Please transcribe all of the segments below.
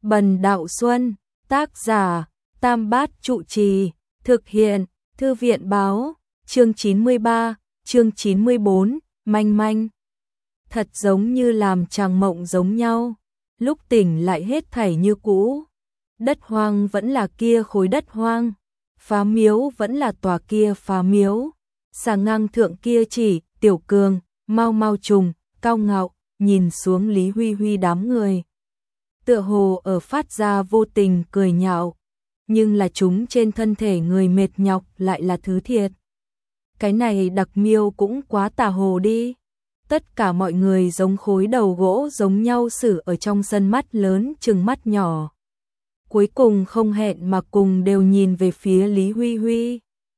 Bần Đạo Xuân, tác giả, Tam Bát Trụ Trì, thực hiện, Thư viện báo, chương 93, chương 94, manh manh. Thật giống như làm chàng mộng giống nhau, lúc tỉnh lại hết thảy như cũ. Đất hoang vẫn là kia khối đất hoang, phá miếu vẫn là tòa kia phá miếu. Sàng ngang thượng kia chỉ, Tiểu Cường, Mau Mau Trùng, Cao Ngạo, nhìn xuống Lý Huy Huy đám người. Tựa hồ ở phát ra vô tình cười nhạo, nhưng là chúng trên thân thể người mệt nhọc lại là thứ thiệt. Cái này đặc miêu cũng quá tà hồ đi. Tất cả mọi người giống khối đầu gỗ giống nhau xử ở trong sân, mắt lớn chừng mắt nhỏ. Cuối cùng không hẹn mà cùng đều nhìn về phía Lý Huy Huy.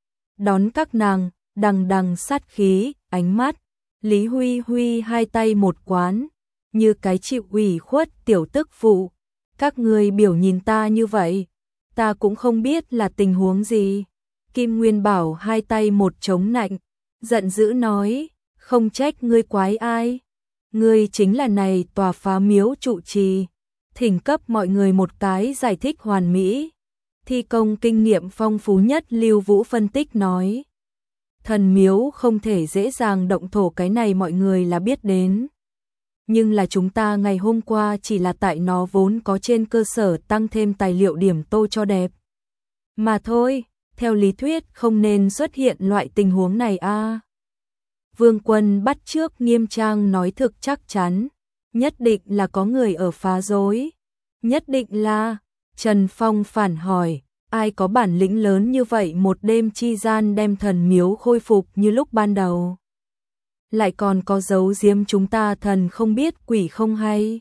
Đón các nàng, đằng đằng sát khí, ánh mắt. Lý Huy Huy hai tay một quán, như cái chịu ủy khuất tiểu tức phụ. Các người biểu nhìn ta như vậy, ta cũng không biết là tình huống gì. Kim Nguyên Bảo hai tay một chống nạnh, giận dữ nói, không trách ngươi quái ai. Ngươi chính là này tòa phá miếu trụ trì. Thỉnh cấp mọi người một cái giải thích hoàn mỹ. Thi công kinh nghiệm phong phú nhất Lưu Vũ phân tích nói. Thần miếu không thể dễ dàng động thổ, cái này mọi người là biết đến. Nhưng là chúng ta ngày hôm qua chỉ là tại nó vốn có trên cơ sở tăng thêm tài liệu điểm tô cho đẹp. Mà thôi, theo lý thuyết không nên xuất hiện loại tình huống này a. Vương Quân bắt trước nghiêm trang nói thực chắc chắn. Nhất định là có người ở phá rối. Nhất định là. Trần Phong phản hỏi, ai có bản lĩnh lớn như vậy một đêm chi gian đem thần miếu khôi phục như lúc ban đầu. Lại còn có giấu giếm chúng ta thần không biết quỷ không hay.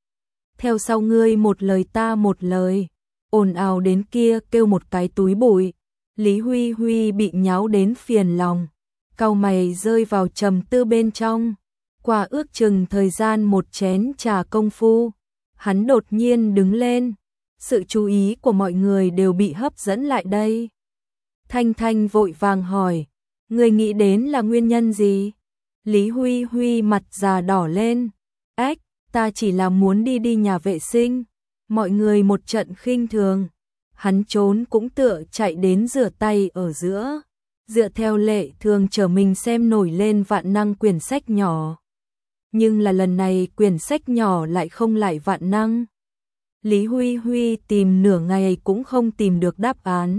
Theo sau ngươi một lời ta một lời, ồn ào đến kia kêu một cái túi bụi. Lý Huy Huy bị nháo đến phiền lòng, cau mày rơi vào trầm tư bên trong. Qua ước chừng thời gian một chén trà công phu, hắn đột nhiên đứng lên. Sự chú ý của mọi người đều bị hấp dẫn lại đây. Thanh Thanh vội vàng hỏi, người nghĩ đến là nguyên nhân gì? Lý Huy Huy mặt già đỏ lên, ếch, ta chỉ là muốn đi nhà vệ sinh. Mọi người một trận khinh thường, hắn trốn cũng tựa chạy đến rửa tay ở giữa. Dựa theo lệ thường trở mình xem nổi lên vạn năng quyển sách nhỏ. Nhưng là lần này quyển sách nhỏ lại không lại vạn năng. Lý Huy Huy tìm nửa ngày cũng không tìm được đáp án.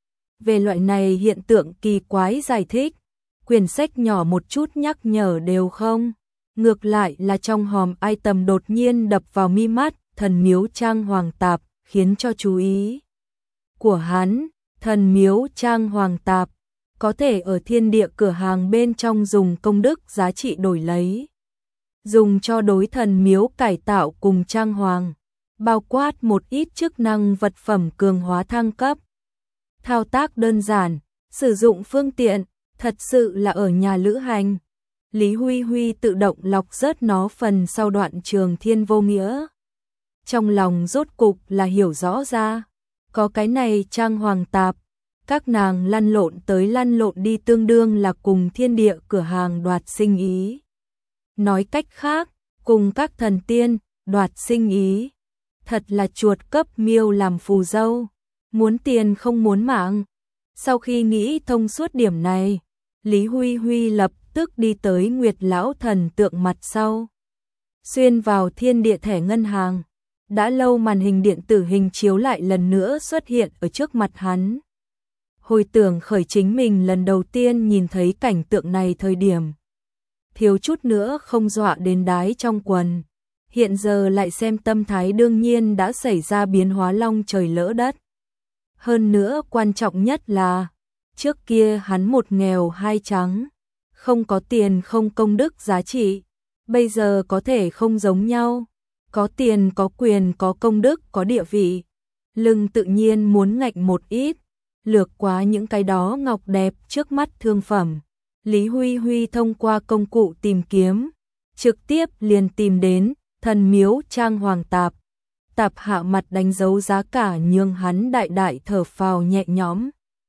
Về loại này hiện tượng kỳ quái giải thích, quyển sách nhỏ một chút nhắc nhở đều không. Ngược lại là trong hòm item đột nhiên đập vào mi mắt, thần miếu trang hoàng tạp, khiến cho chú ý của hắn. Thần miếu trang hoàng tạp có thể ở thiên địa cửa hàng bên trong dùng công đức giá trị đổi lấy, dùng cho đối thần miếu cải tạo cùng trang hoàng, bao quát một ít chức năng vật phẩm cường hóa thăng cấp. Thao tác đơn giản, sử dụng phương tiện, thật sự là ở nhà lữ hành. Lý Huy Huy tự động lọc rớt nó phần sau đoạn trường thiên vô nghĩa. Trong lòng rốt cục là hiểu rõ ra, có cái này trang hoàng tạp, các nàng lăn lộn tới lăn lộn đi tương đương là cùng thiên địa cửa hàng đoạt sinh ý. Nói cách khác, cùng các thần tiên đoạt sinh ý. Thật là chuột cấp miêu làm phù dâu, muốn tiền không muốn mạng. Sau khi nghĩ thông suốt điểm này, Lý Huy Huy lập tức đi tới Nguyệt lão thần tượng mặt sau. Xuyên vào thiên địa thẻ ngân hàng, đã lâu màn hình điện tử hình chiếu lại lần nữa xuất hiện ở trước mặt hắn. Hồi tưởng khởi chính mình lần đầu tiên nhìn thấy cảnh tượng này thời điểm, thiếu chút nữa không dọa đến đái trong quần. Hiện giờ lại xem tâm thái đương nhiên đã xảy ra biến hóa long trời lỡ đất. Hơn nữa quan trọng nhất là, trước kia hắn một nghèo hai trắng, không có tiền không công đức giá trị, bây giờ có thể không giống nhau, có tiền có quyền có công đức có địa vị, lưng tự nhiên muốn ngạnh một ít, lược quá những cái đó ngọc đẹp trước mắt thương phẩm. Lý Huy Huy thông qua công cụ tìm kiếm, trực tiếp liền tìm đến thần miếu trang hoàng tạp. Tạp hạ mặt đánh dấu giá cả nhường hắn đại đại thở phào nhẹ nhõm.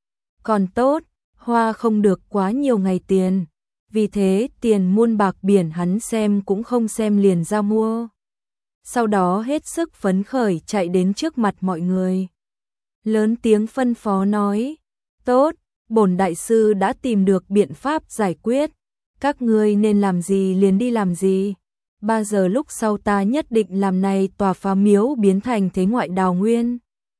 Còn tốt, hoa không được quá nhiều ngày tiền, vì thế tiền muôn bạc biển hắn xem cũng không xem liền ra mua. sau đó hết sức phấn khởi chạy đến trước mặt mọi người. Lớn tiếng phân phó nói, tốt, bổn đại sư đã tìm được biện pháp giải quyết, các ngươi nên làm gì liền đi làm gì. 3 giờ lúc sau ta nhất định làm này tòa phá miếu biến thành thế ngoại đào nguyên.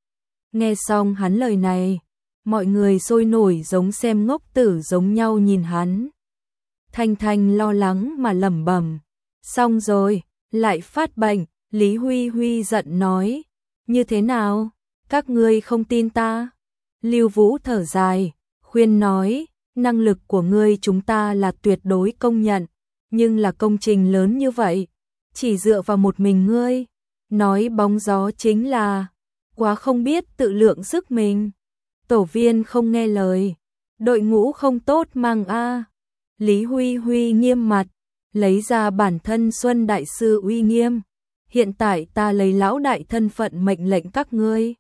Nghe xong hắn lời này, mọi người sôi nổi giống xem ngốc tử giống nhau nhìn hắn. Thanh Thanh lo lắng mà lẩm bẩm, xong rồi, lại phát bệnh. Lý Huy Huy giận nói, như thế nào, các ngươi không tin ta? Lưu Vũ thở dài, khuyên nói, năng lực của ngươi chúng ta là tuyệt đối công nhận, nhưng là công trình lớn như vậy, chỉ dựa vào một mình ngươi, nói bóng gió chính là, quá không biết tự lượng sức mình. Tổ viên không nghe lời, đội ngũ không tốt mang a. Lý Huy Huy nghiêm mặt, lấy ra bản thân Xuân Đại Sư uy nghiêm. Hiện tại ta lấy lão đại thân phận mệnh lệnh các ngươi.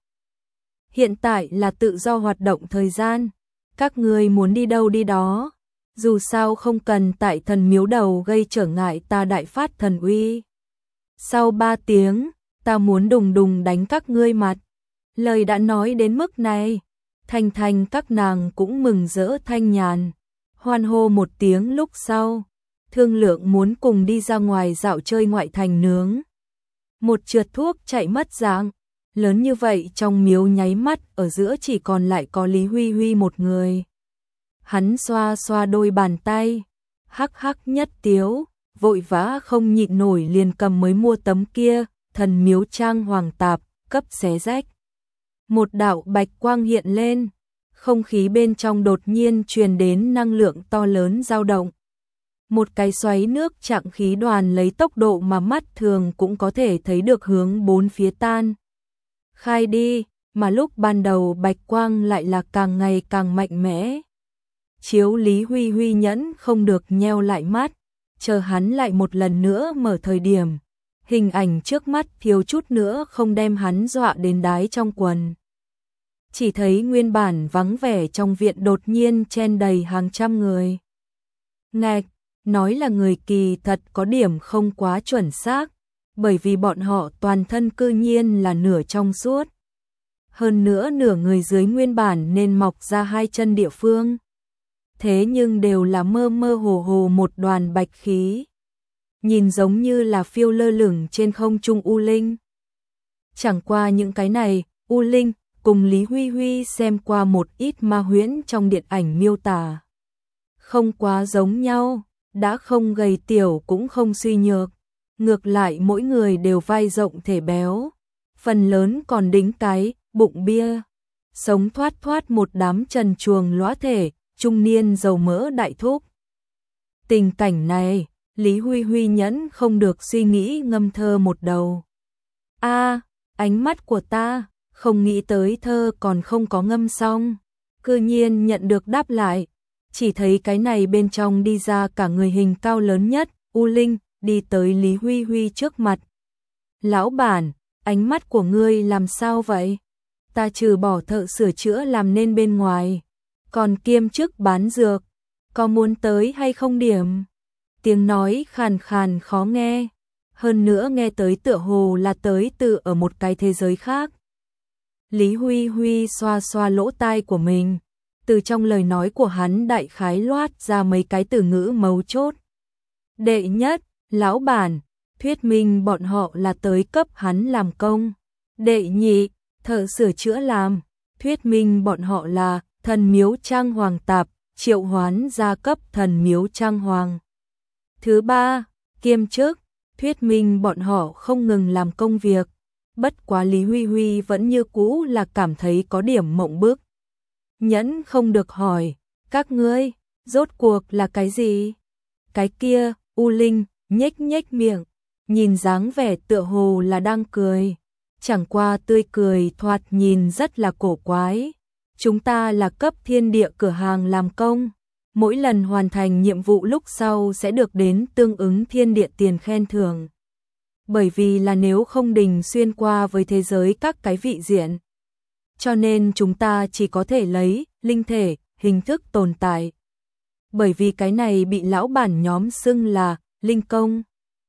Hiện tại là tự do hoạt động thời gian, các ngươi muốn đi đâu đi đó, dù sao không cần tại thần miếu đầu gây trở ngại ta đại phát thần uy. Sau 3 tiếng, ta muốn đùng đùng đánh các ngươi mặt. Lời đã nói đến mức này, Thanh Thanh các nàng cũng mừng rỡ thanh nhàn, hoan hô một tiếng lúc sau, thương lượng muốn cùng đi ra ngoài dạo chơi ngoại thành nướng. Một trượt thuốc chạy mất dạng, lớn như vậy trong miếu nháy mắt ở giữa chỉ còn lại có Lý Huy Huy một người. Hắn xoa xoa đôi bàn tay, hắc hắc nhất tiếu, vội vã không nhịn nổi liền cầm mới mua tấm kia, thần miếu trang hoàng tạp, cấp xé rách. Một đạo bạch quang hiện lên, không khí bên trong đột nhiên truyền đến năng lượng to lớn dao động. Một cái xoáy nước chặng khí đoàn lấy tốc độ mà mắt thường cũng có thể thấy được hướng 4 phía tan. Khai đi, mà lúc ban đầu bạch quang lại là càng ngày càng mạnh mẽ. Chiếu Lý Huy Huy nhẫn không được nheo lại mắt, chờ hắn lại một lần nữa mở thời điểm. Hình ảnh trước mắt thiếu chút nữa không đem hắn dọa đến đái trong quần. Chỉ thấy nguyên bản vắng vẻ trong viện đột nhiên chen đầy hàng trăm người. Ngạch, nói là người kỳ thật có điểm không quá chuẩn xác, bởi vì bọn họ toàn thân cư nhiên là nửa trong suốt. Hơn nữa nửa người dưới nguyên bản nên mọc ra 2 chân địa phương. Thế nhưng đều là mơ mơ hồ hồ một đoàn bạch khí. Nhìn giống như là phiêu lơ lửng trên không trung u linh. Chẳng qua những cái này, u linh, cùng Lý Huy Huy xem qua một ít ma huyễn trong điện ảnh miêu tả. Không quá giống nhau, đã không gầy tiểu cũng không suy nhược. Ngược lại mỗi người đều vai rộng thể béo. Phần lớn còn đính cái, bụng bia. Sống thoát thoát một đám trần truồng lóa thể, trung niên dầu mỡ đại thúc. Tình cảnh này, Lý Huy Huy nhẫn không được suy nghĩ ngâm thơ một đầu. Ánh mắt của ta, không nghĩ tới thơ còn không có ngâm xong. Cư nhiên nhận được đáp lại, chỉ thấy cái này bên trong đi ra cả người hình cao lớn nhất, U Linh, đi tới Lý Huy Huy trước mặt. Lão bản, ánh mắt của ngươi làm sao vậy? Ta trừ bỏ thợ sửa chữa làm nên bên ngoài, còn kiêm chức bán dược, có muốn tới hay không điểm? Tiếng nói khàn khàn khó nghe, hơn nữa nghe tới tựa hồ là tới từ ở một cái thế giới khác. Lý Huy Huy xoa xoa lỗ tai của mình, từ trong lời nói của hắn đại khái loát ra mấy cái từ ngữ mấu chốt. Đệ nhất, lão bản, thuyết minh bọn họ là tới cấp hắn làm công. Đệ nhị, thợ sửa chữa làm, thuyết minh bọn họ là thần miếu trang hoàng tạp, triệu hoán gia cấp thần miếu trang hoàng. Thứ ba, kiêm chức, thuyết minh bọn họ không ngừng làm công việc. Bất quá Lý Huy Huy vẫn như cũ là cảm thấy có điểm mộng bức. Nhẫn không được hỏi, các ngươi, rốt cuộc là cái gì? Cái kia, U Linh, nhếch nhếch miệng, nhìn dáng vẻ tựa hồ là đang cười. Chẳng qua tươi cười thoạt nhìn rất là cổ quái. Chúng ta là cấp thiên địa cửa hàng làm công. Mỗi lần hoàn thành nhiệm vụ lúc sau sẽ được đến tương ứng thiên địa tiền khen thưởng. Bởi vì là nếu không đình xuyên qua với thế giới các cái vị diện, cho nên chúng ta chỉ có thể lấy linh thể, hình thức tồn tại. Bởi vì cái này bị lão bản nhóm xưng là linh công.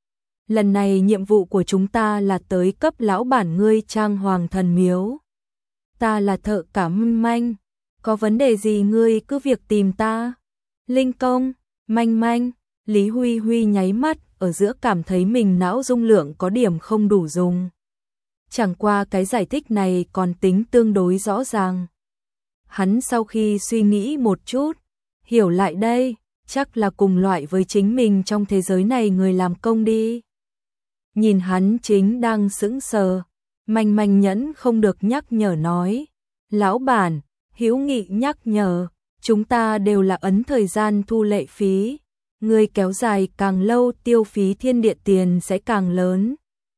lần này nhiệm vụ của chúng ta là tới cấp lão bản ngươi trang hoàng thần miếu. Ta là thợ cả Manh Manh, có vấn đề gì ngươi cứ việc tìm ta. Linh công, Manh Manh, Lý Huy Huy nháy mắt, ở giữa cảm thấy mình não dung lượng có điểm không đủ dùng. Chẳng qua cái giải thích này còn tính tương đối rõ ràng. Hắn sau khi suy nghĩ một chút, hiểu lại đây, chắc là cùng loại với chính mình trong thế giới này người làm công đi. Nhìn hắn chính đang sững sờ, Manh Manh nhẫn không được nhắc nhở nói, lão bản, hữu nghị nhắc nhở, chúng ta đều là ấn thời gian thu lệ phí, người kéo dài càng lâu tiêu phí thiên địa tiền sẽ càng lớn.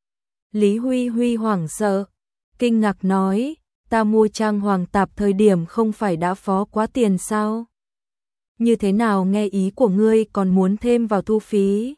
Lý Huy Huy hoảng sợ, kinh ngạc nói, ta mua trang hoàng tạp thời điểm không phải đã phó quá tiền sao? Như thế nào nghe ý của ngươi còn muốn thêm vào thu phí?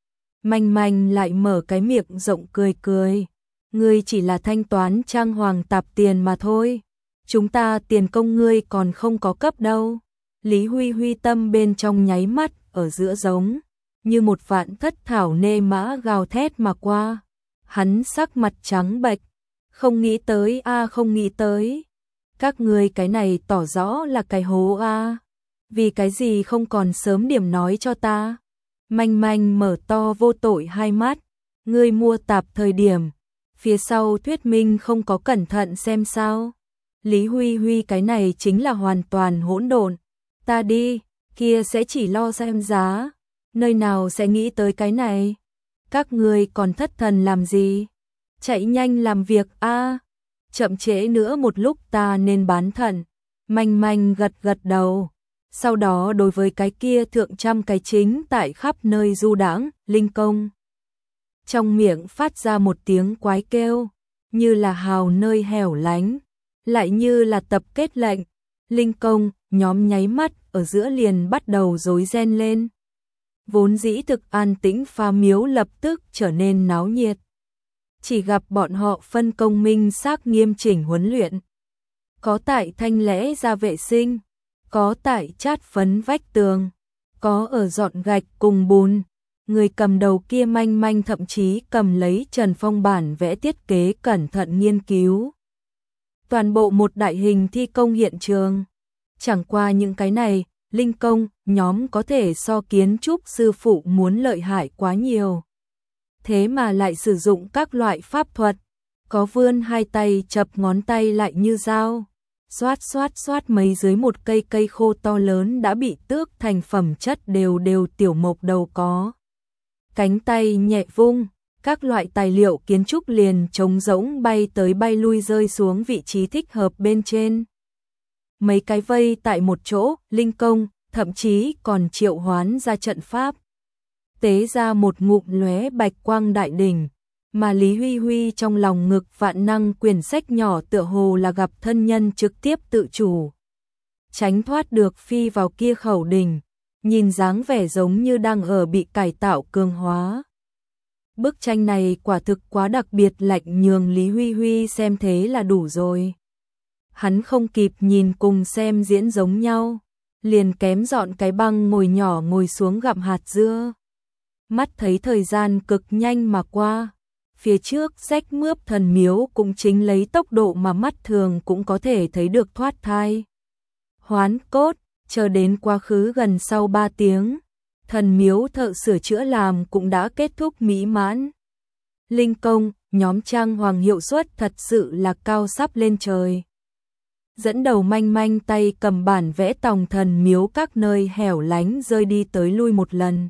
Manh Manh lại mở cái miệng rộng cười cười, ngươi chỉ là thanh toán trang hoàng tạp tiền mà thôi, chúng ta tiền công ngươi còn không có cấp đâu. Lý Huy Huy tâm bên trong nháy mắt, ở giữa giống như một vạn thất thảo nê mã gào thét mà qua. Hắn sắc mặt trắng bệch, không nghĩ tới a, không nghĩ tới. Các ngươi cái này tỏ rõ là cái hố a. Vì cái gì không còn sớm điểm nói cho ta? Manh Manh mở to vô tội hai mắt, ngươi mua tạp thời điểm, phía sau thuyết minh không có cẩn thận xem sao? Lý Huy Huy cái này chính là hoàn toàn hỗn độn. Ta đi, kia sẽ chỉ lo xem giá, nơi nào sẽ nghĩ tới cái này? Các ngươi còn thất thần làm gì? Chạy nhanh làm việc a, chậm trễ nữa một lúc ta nên bán thận. Manh Manh gật gật đầu. Sau đó đối với cái kia thượng trăm cái chính tại khắp nơi du đãng, Linh công trong miệng phát ra một tiếng quái kêu, như là hào nơi hẻo lánh, lại như là tập kết lệnh. Linh công nhóm nháy mắt ở giữa liền bắt đầu rối ren lên. Vốn dĩ thực an tĩnh pha miếu lập tức trở nên náo nhiệt. Chỉ gặp bọn họ phân công minh xác nghiêm chỉnh huấn luyện. Có tại thanh lẽ ra vệ sinh, có tại chát phấn vách tường, có ở dọn gạch cùng bùn. Người cầm đầu kia Manh Manh thậm chí cầm lấy Trần Phong bản vẽ thiết kế cẩn thận nghiên cứu. Toàn bộ một đại hình thi công hiện trường. Chẳng qua những cái này, linh công, nhóm có thể so kiến trúc sư phụ muốn lợi hại quá nhiều. Thế mà lại sử dụng các loại pháp thuật, có vươn hai tay chập ngón tay lại như dao. Xoát xoát xoát mấy dưới một cây cây khô to lớn đã bị tước thành phẩm chất đều đều tiểu mộc đầu có. Cánh tay nhẹ vung, các loại tài liệu kiến trúc liền trống rỗng bay tới bay lui rơi xuống vị trí thích hợp bên trên. Mấy cái vây tại một chỗ, linh công, thậm chí còn triệu hoán ra trận pháp. Tế ra một ngụm lóe bạch quang đại đỉnh, mà Lý Huy Huy trong lòng ngực vạn năng quyển sách nhỏ tựa hồ là gặp thân nhân trực tiếp tự chủ. Tránh thoát được phi vào kia khẩu đỉnh, nhìn dáng vẻ giống như đang ở bị cải tạo cường hóa. Bức tranh này quả thực quá đặc biệt lạnh nhường Lý Huy Huy xem thế là đủ rồi. Hắn không kịp nhìn cùng xem diễn giống nhau, liền kém dọn cái băng ngồi nhỏ ngồi xuống gặm hạt dưa. Mắt thấy thời gian cực nhanh mà qua, phía trước rách mướp thần miếu cũng chính lấy tốc độ mà mắt thường cũng có thể thấy được thoát thai. Hoán cốt, chờ đến quá khứ gần sau 3 tiếng, thần miếu thợ sửa chữa làm cũng đã kết thúc mỹ mãn. Linh công, nhóm trang hoàng hiệu suất thật sự là cao sắp lên trời. Dẫn đầu Manh Manh tay cầm bản vẽ tòng thần miếu các nơi hẻo lánh rơi đi tới lui một lần.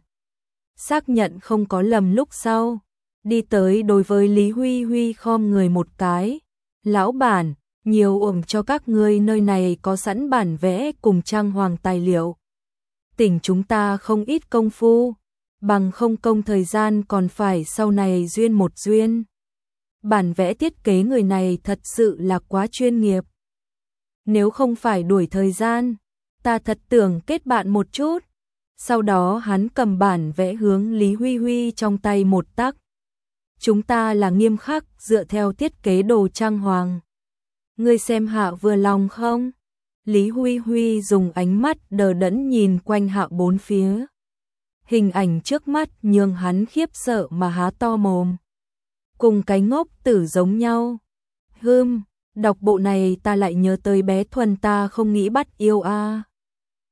Xác nhận không có lầm lúc sau, đi tới đối với Lý Huy Huy khom người một cái. Lão bản, nhiều ủng cho các ngươi, nơi này có sẵn bản vẽ cùng trang hoàng tài liệu. Tỉnh chúng ta không ít công phu, bằng không công thời gian còn phải sau này duyên một duyên. Bản vẽ thiết kế người này thật sự là quá chuyên nghiệp. Nếu không phải đuổi thời gian, ta thật tưởng kết bạn một chút. Sau đó hắn cầm bản vẽ hướng Lý Huy Huy trong tay một tắc. Chúng ta là nghiêm khắc dựa theo thiết kế đồ trang hoàng. Ngươi xem hạ vừa lòng không? Lý Huy Huy dùng ánh mắt đờ đẫn nhìn quanh hạ bốn phía. Hình ảnh trước mắt nhường hắn khiếp sợ mà há to mồm. Cùng cái ngốc tử giống nhau. Đọc bộ này ta lại nhớ tới bé Thuần ta không nghĩ bắt yêu a.